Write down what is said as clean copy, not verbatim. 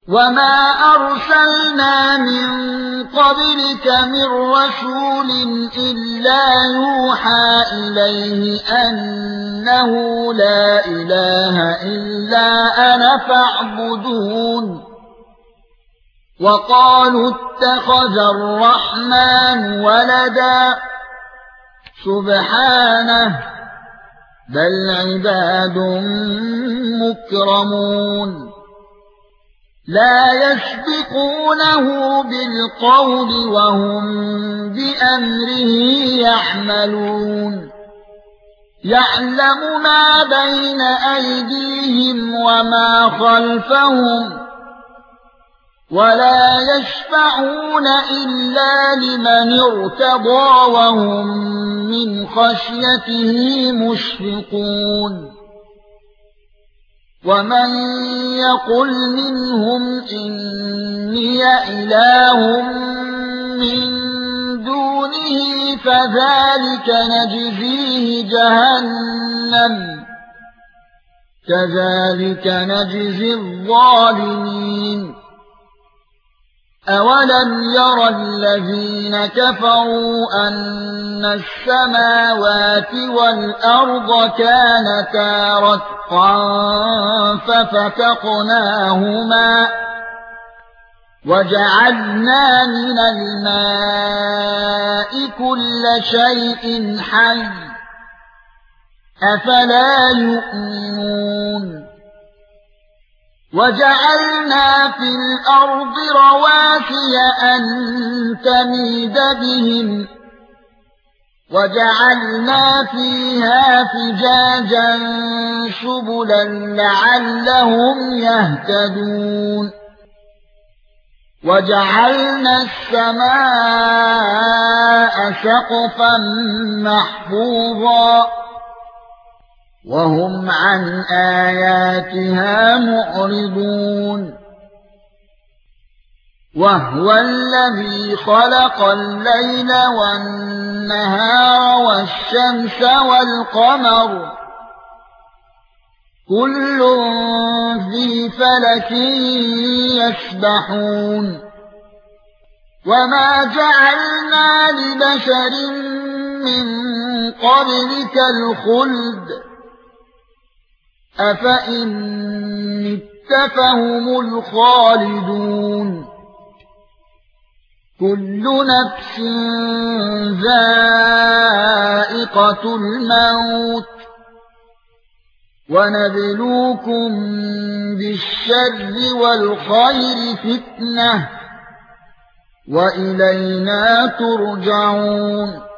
وما أرسلنا من قبلك من رسول إلا يوحى إليه أنه لا إله إلا أنا فاعبدون وقالوا اتخذ الرحمن ولدا سبحانه بل عباد مكرمون لا يسبقونه بالقول وهم بأمره يعملون يعلم ما بين أيديهم وما خلفهم ولا يشفعون إلا لمن ارتضى وهم من خشيته مشفقون ومن يقل منهم إني إله من دونه فذلك نجزيه جهنم كذلك نجزي الظالمين أولم يرى الذين كفروا أن السماوات والأرض كانتا رتقا ففتقناهما وجعلنا من الماء كل شيء حي أفلا يؤمنون وجعلنا في الأرض رواسي أن تميد بهم وجعلنا فيها فجاجا سبلا لعلهم يهتدون وجعلنا السماء سقفا محفوظا وهم عن آياتها معرضون وهو الذي خلق الليل والنهار والشمس والقمر كل في فلك يسبحون وما جعلنا لبشر من قبلك الخلد أفإن مت فهم الخالدون كل نفس ذائقة الموت ونبلوكم بالشر والخير فتنة وإلينا ترجعون